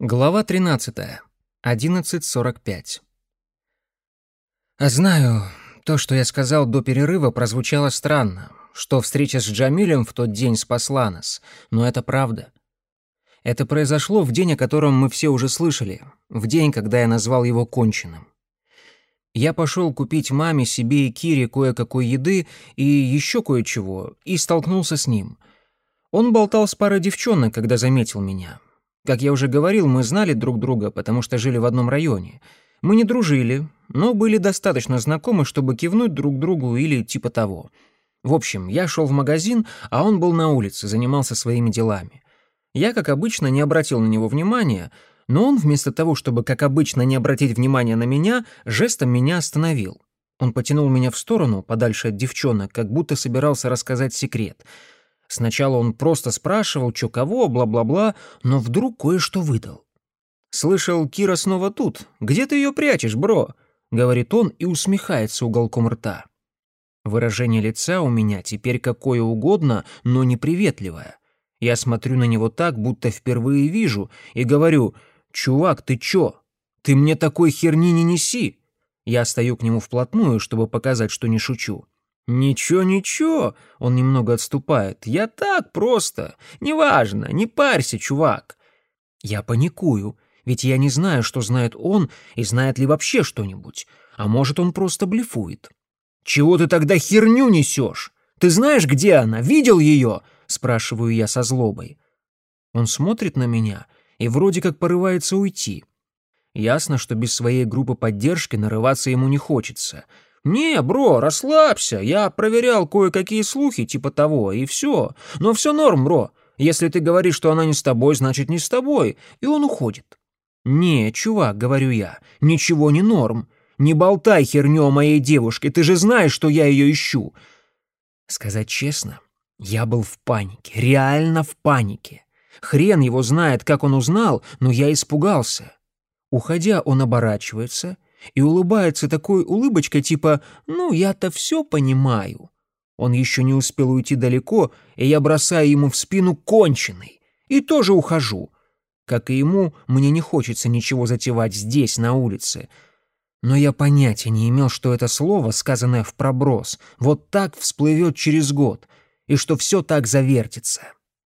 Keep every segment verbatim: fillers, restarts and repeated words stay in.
Глава тринадцатая. одиннадцать сорок пять. А знаю, то, что я сказал до перерыва, прозвучало странно, что встреча с Джамилем в тот день спасла нас, но это правда. Это произошло в день, о котором мы все уже слышали, в день, когда я назвал его конченым. Я пошел купить маме, себе и Кире кое-какой еды и еще кое-чего, и столкнулся с ним. Он болтал с парой девчонок, когда заметил меня. Как я уже говорил, мы знали друг друга, потому что жили в одном районе. Мы не дружили, но были достаточно знакомы, чтобы кивнуть друг другу или типа того. В общем, я шел в магазин, а он был на улице, занимался своими делами. Я, как обычно, не обратил на него внимания, но он, вместо того, чтобы, как обычно, не обратить внимания на меня, жестом меня остановил. Он потянул меня в сторону, подальше от девчонок, как будто собирался рассказать секрет — Сначала он просто спрашивал, чё кого, бла-бла-бла, но вдруг кое-что выдал. «Слышал, Кира снова тут. Где ты ее прячешь, бро?» — говорит он и усмехается уголком рта. Выражение лица у меня теперь какое угодно, но неприветливое. Я смотрю на него так, будто впервые вижу, и говорю: «Чувак, ты чё? Ты мне такой херни не неси!» Я стою к нему вплотную, чтобы показать, что не шучу. «Ничего, ничего», — он немного отступает. «Я так просто. Неважно, не парься, чувак». Я паникую, ведь я не знаю, что знает он и знает ли вообще что-нибудь. А может, он просто блефует. «Чего ты тогда херню несешь? Ты знаешь, где она? Видел ее?» — спрашиваю я со злобой. Он смотрит на меня и вроде как порывается уйти. Ясно, что без своей группы поддержки нарываться ему не хочется. «Не, бро, расслабься, я проверял кое-какие слухи типа того, и все. Но все норм, бро. Если ты говоришь, что она не с тобой, значит, не с тобой». И он уходит. «Не, чувак», — говорю я, — «ничего не норм. Не болтай херню о моей девушке, ты же знаешь, что я ее ищу». Сказать честно, я был в панике, реально в панике. Хрен его знает, как он узнал, но я испугался. Уходя, он оборачивается и улыбается такой улыбочкой типа «ну, я-то все понимаю». Он еще не успел уйти далеко, и я бросаю ему в спину конченый. И тоже ухожу. Как и ему, мне не хочется ничего затевать здесь, на улице. Но я понятия не имел, что это слово, сказанное в проброс, вот так всплывет через год, и что все так завертится.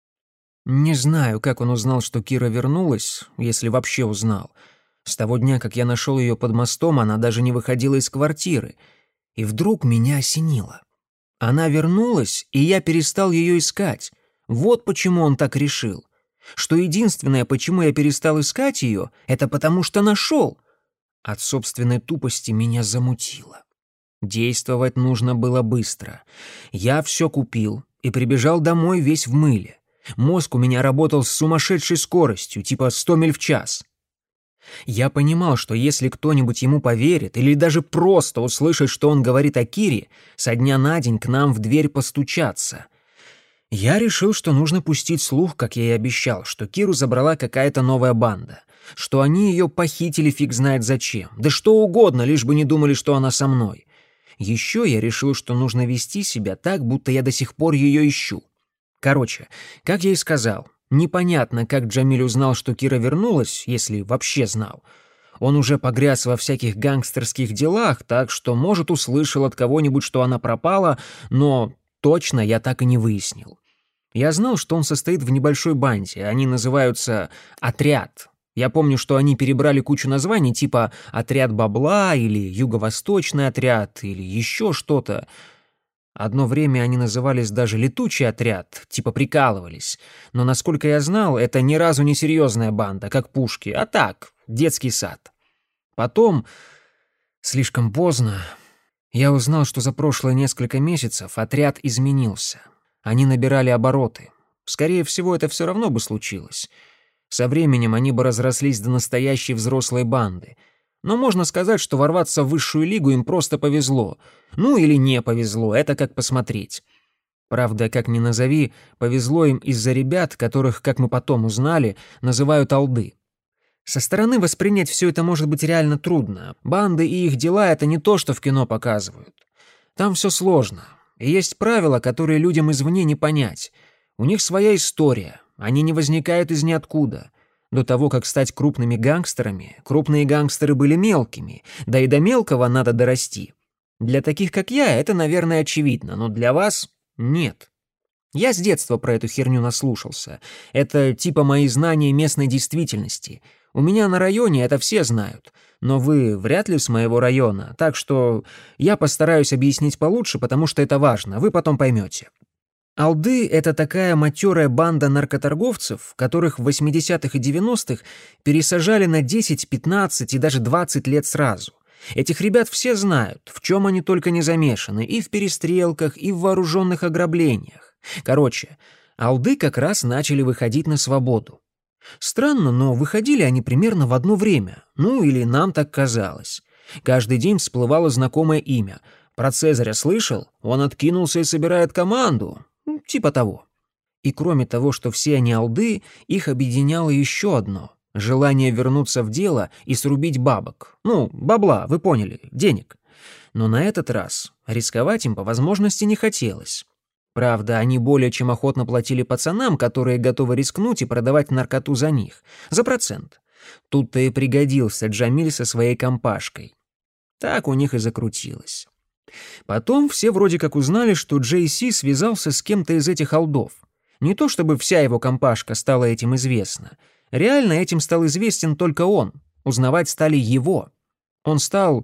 Не знаю, как он узнал, что Кира вернулась, если вообще узнал. С того дня, как я нашел ее под мостом, она даже не выходила из квартиры. И вдруг меня осенило. Она вернулась, и я перестал ее искать. Вот почему он так решил. Что единственное, почему я перестал искать ее, это потому что нашел. От собственной тупости меня замутило. Действовать нужно было быстро. Я все купил и прибежал домой весь в мыле. Мозг у меня работал с сумасшедшей скоростью, типа сто миль в час. Я понимал, что если кто-нибудь ему поверит или даже просто услышит, что он говорит о Кире, со дня на день к нам в дверь постучатся. Я решил, что нужно пустить слух, как я и обещал, что Киру забрала какая-то новая банда, что они ее похитили фиг знает зачем, да что угодно, лишь бы не думали, что она со мной. Еще я решил, что нужно вести себя так, будто я до сих пор ее ищу. Короче, как я и сказал, непонятно, как Джамиль узнал, что Кира вернулась, если вообще знал. Он уже погряз во всяких гангстерских делах, так что, может, услышал от кого-нибудь, что она пропала, но точно я так и не выяснил. Я знал, что он состоит в небольшой банде, они называются «Отряд». Я помню, что они перебрали кучу названий, типа «Отряд бабла» или «Юго-восточный отряд» или еще что-то. Одно время они назывались даже «Летучий отряд», типа прикалывались. Но, насколько я знал, это ни разу не серьезная банда, как Пушки, а так, детский сад. Потом, слишком поздно, я узнал, что за прошлые несколько месяцев отряд изменился. Они набирали обороты. Скорее всего, это все равно бы случилось. Со временем они бы разрослись до настоящей взрослой банды. Но можно сказать, что ворваться в высшую лигу им просто повезло. Ну или не повезло, это как посмотреть. Правда, как ни назови, повезло им из-за ребят, которых, как мы потом узнали, называют алды. Со стороны воспринять все это может быть реально трудно. Банды и их дела — это не то, что в кино показывают. Там все сложно. И есть правила, которые людям извне не понять. У них своя история, они не возникают из ниоткуда. До того, как стать крупными гангстерами, крупные гангстеры были мелкими, да и до мелкого надо дорасти. Для таких, как я, это, наверное, очевидно, но для вас — нет. Я с детства про эту херню наслушался. Это типа мои знания местной действительности. У меня на районе это все знают, но вы вряд ли с моего района, так что я постараюсь объяснить получше, потому что это важно, вы потом поймете. Алды — это такая матерая банда наркоторговцев, которых в восьмидесятых и девяностых пересажали на десять, пятнадцать и даже двадцать лет сразу. Этих ребят все знают, в чем они только не замешаны, и в перестрелках, и в вооруженных ограблениях. Короче, алды как раз начали выходить на свободу. Странно, но выходили они примерно в одно время, ну или нам так казалось. Каждый день всплывало знакомое имя. Про Цезаря слышал? Он откинулся и собирает команду. Типа того. И кроме того, что все они алды, их объединяло еще одно — желание вернуться в дело и срубить бабок. Ну, бабла, вы поняли, денег. Но на этот раз рисковать им по возможности не хотелось. Правда, они более чем охотно платили пацанам, которые готовы рискнуть и продавать наркоту за них, за процент. Тут-то и пригодился Джамиль со своей компашкой. Так у них и закрутилось. Потом все вроде как узнали, что Джей Си связался с кем-то из этих алдов. Не то чтобы вся его компашка стала этим известна. Реально этим стал известен только он. Узнавать стали его. Он стал,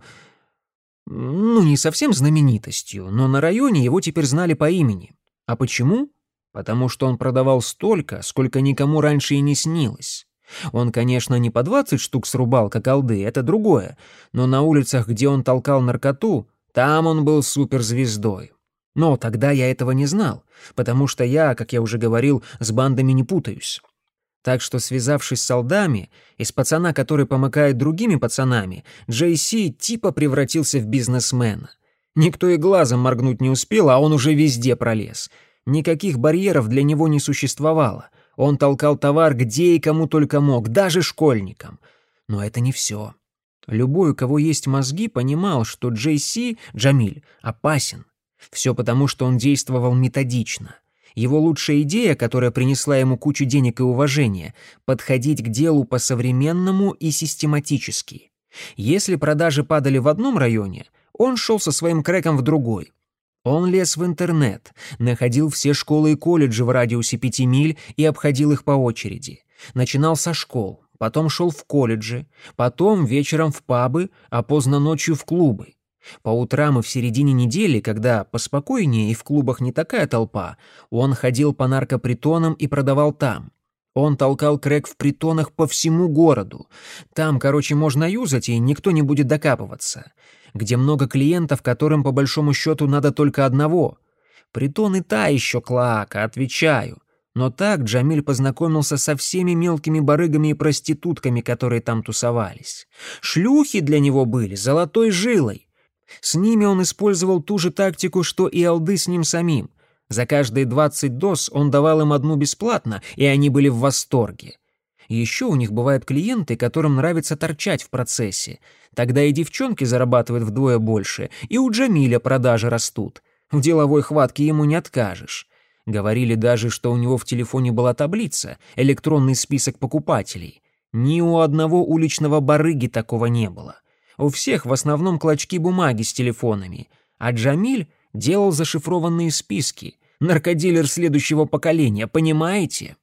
ну, не совсем знаменитостью, но на районе его теперь знали по имени. А почему? Потому что он продавал столько, сколько никому раньше и не снилось. Он, конечно, не по двадцать штук срубал, как алды, это другое, но на улицах, где он толкал наркоту, там он был суперзвездой. Но тогда я этого не знал, потому что я, как я уже говорил, с бандами не путаюсь. Так что, связавшись с алдами, из пацана, который помыкает другими пацанами, Джей Си типа превратился в бизнесмена. Никто и глазом моргнуть не успел, а он уже везде пролез. Никаких барьеров для него не существовало. Он толкал товар где и кому только мог, даже школьникам. Но это не все. Любой, у кого есть мозги, понимал, что Джей Си, Джамиль, опасен. Все потому, что он действовал методично. Его лучшая идея, которая принесла ему кучу денег и уважения — подходить к делу по-современному и систематически. Если продажи падали в одном районе, он шел со своим крэком в другой. Он лез в интернет, находил все школы и колледжи в радиусе пяти миль и обходил их по очереди. Начинал со школ, потом шел в колледжи, потом вечером в пабы, а поздно ночью в клубы. По утрам и в середине недели, когда поспокойнее и в клубах не такая толпа, он ходил по наркопритонам и продавал там. Он толкал крэк в притонах по всему городу. Там, короче, можно юзать, и никто не будет докапываться. Где много клиентов, которым по большому счету надо только одного. Притоны та еще клоака, отвечаю. Но так Джамиль познакомился со всеми мелкими барыгами и проститутками, которые там тусовались. Шлюхи для него были золотой жилой. С ними он использовал ту же тактику, что и алды с ним самим. За каждые двадцать доз он давал им одну бесплатно, и они были в восторге. Еще у них бывают клиенты, которым нравится торчать в процессе. Тогда и девчонки зарабатывают вдвое больше, и у Джамиля продажи растут. В деловой хватке ему не откажешь. Говорили даже, что у него в телефоне была таблица, электронный список покупателей. Ни у одного уличного барыги такого не было. У всех в основном клочки бумаги с телефонами. А Джамиль делал зашифрованные списки. Наркодилер следующего поколения, понимаете?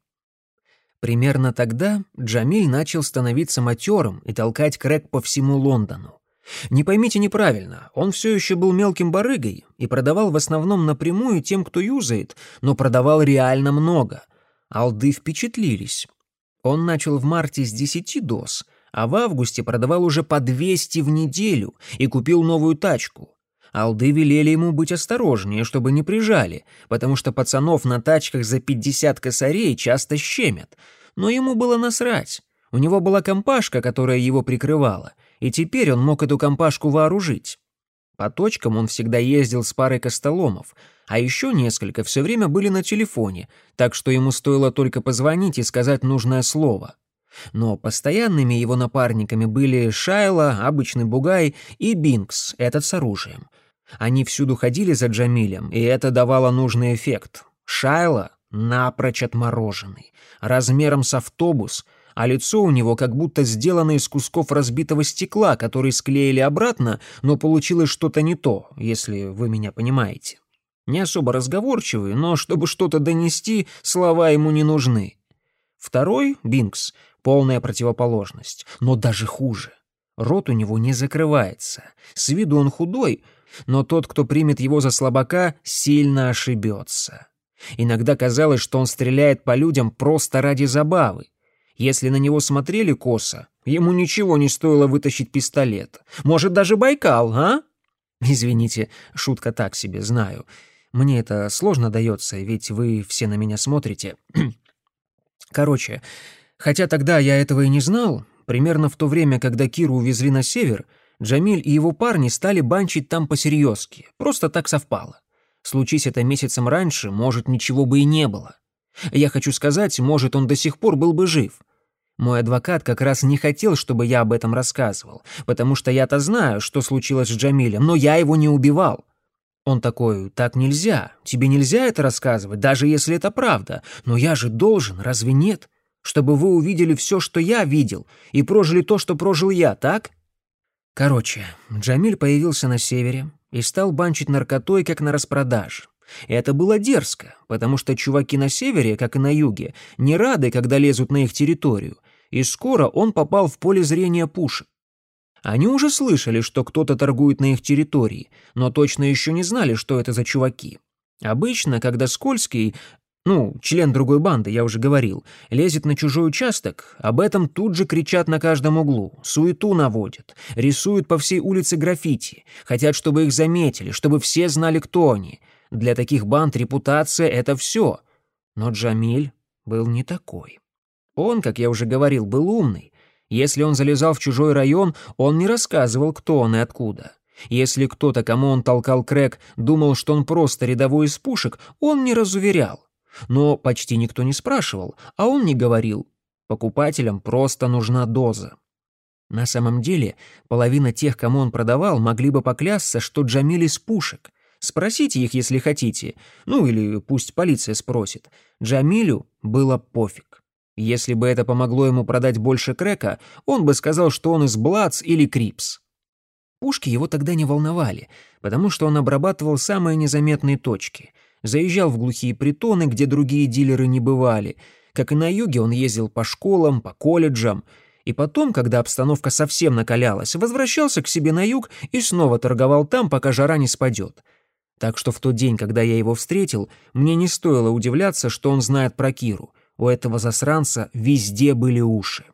Примерно тогда Джамиль начал становиться матерым и толкать крэк по всему Лондону. Не поймите неправильно, он все еще был мелким барыгой и продавал в основном напрямую тем, кто юзает, но продавал реально много. Алды впечатлились. Он начал в марте с десяти доз, а в августе продавал уже по двести в неделю и купил новую тачку. Алды велели ему быть осторожнее, чтобы не прижали, потому что пацанов на тачках за пятьдесят косарей часто щемят. Но ему было насрать. У него была компашка, которая его прикрывала, и теперь он мог эту компашку вооружить. По точкам он всегда ездил с парой костоломов, а еще несколько все время были на телефоне, так что ему стоило только позвонить и сказать нужное слово. Но постоянными его напарниками были Шайла, обычный бугай, и Бинкс, этот с оружием. Они всюду ходили за Джамилем, и это давало нужный эффект. Шайла напрочь отмороженный, размером с автобус, а лицо у него как будто сделано из кусков разбитого стекла, которые склеили обратно, но получилось что-то не то, если вы меня понимаете. Не особо разговорчивый, но чтобы что-то донести, слова ему не нужны. Второй, Бинкс, полная противоположность, но даже хуже. Рот у него не закрывается. С виду он худой, но тот, кто примет его за слабака, сильно ошибется. Иногда казалось, что он стреляет по людям просто ради забавы. Если на него смотрели косо, ему ничего не стоило вытащить пистолет. Может, даже Байкал, а? Извините, шутка так себе, знаю. Мне это сложно дается, ведь вы все на меня смотрите. Короче, хотя тогда я этого и не знал, примерно в то время, когда Киру увезли на север, Джамиль и его парни стали банчить там посерьезки. Просто так совпало. Случись это месяцем раньше, может, ничего бы и не было. Я хочу сказать, может, он до сих пор был бы жив. Мой адвокат как раз не хотел, чтобы я об этом рассказывал, потому что я-то знаю, что случилось с Джамилем, но я его не убивал. Он такой: так нельзя, тебе нельзя это рассказывать, даже если это правда. Но я же должен, разве нет? Чтобы вы увидели все, что я видел, и прожили то, что прожил я, так? Короче, Джамиль появился на севере и стал банчить наркотой, как на распродаже. И это было дерзко, потому что чуваки на севере, как и на юге, не рады, когда лезут на их территорию, и скоро он попал в поле зрения пушек. Они уже слышали, что кто-то торгует на их территории, но точно еще не знали, что это за чуваки. Обычно, когда Скользкий, ну, член другой банды, я уже говорил, лезет на чужой участок, об этом тут же кричат на каждом углу, суету наводят, рисуют по всей улице граффити, хотят, чтобы их заметили, чтобы все знали, кто они. Для таких банд репутация — это все. Но Джамиль был не такой. Он, как я уже говорил, был умный. Если он залезал в чужой район, он не рассказывал, кто он и откуда. Если кто-то, кому он толкал крэк, думал, что он просто рядовой из пушек, он не разуверял. Но почти никто не спрашивал, а он не говорил. Покупателям просто нужна доза. На самом деле, половина тех, кому он продавал, могли бы поклясться, что Джамиль из пушек. Спросите их, если хотите. Ну или пусть полиция спросит. Джамилю было пофиг. Если бы это помогло ему продать больше крэка, он бы сказал, что он из Блац или Крипс. Пушки его тогда не волновали, потому что он обрабатывал самые незаметные точки. Заезжал в глухие притоны, где другие дилеры не бывали. Как и на юге, он ездил по школам, по колледжам. И потом, когда обстановка совсем накалялась, возвращался к себе на юг и снова торговал там, пока жара не спадет. Так что в тот день, когда я его встретил, мне не стоило удивляться, что он знает про Киру. У этого засранца везде были уши.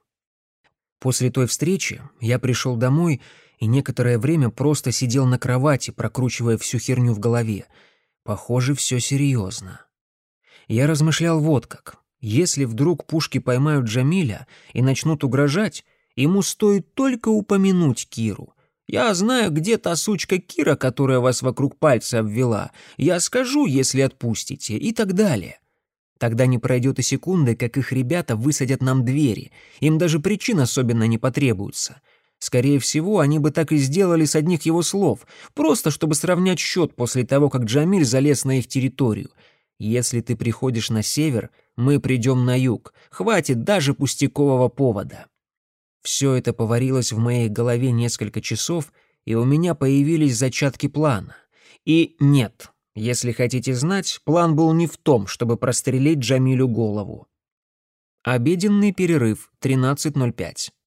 После той встречи я пришел домой и некоторое время просто сидел на кровати, прокручивая всю херню в голове. Похоже, все серьезно. Я размышлял вот как. Если вдруг пушки поймают Джамиля и начнут угрожать, ему стоит только упомянуть Киру. Я знаю, где та сучка Кира, которая вас вокруг пальца обвела. Я скажу, если отпустите, и так далее. Тогда не пройдет и секунды, как их ребята высадят нам двери. Им даже причин особенно не потребуется. Скорее всего, они бы так и сделали с одних его слов, просто чтобы сравнять счет после того, как Джамиль залез на их территорию. Если ты приходишь на север, мы придем на юг. Хватит даже пустякового повода. Все это поварилось в моей голове несколько часов, и у меня появились зачатки плана. И нет, если хотите знать, план был не в том, чтобы прострелить Джамилю голову. Обеденный перерыв, тринадцать ноль пять.